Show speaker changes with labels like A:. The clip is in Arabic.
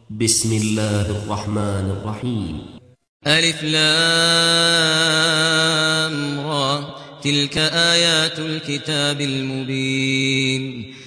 A: بسم الله الرحمن الرحيم.
B: ألف لام را، تلك آيات الكتاب المبين.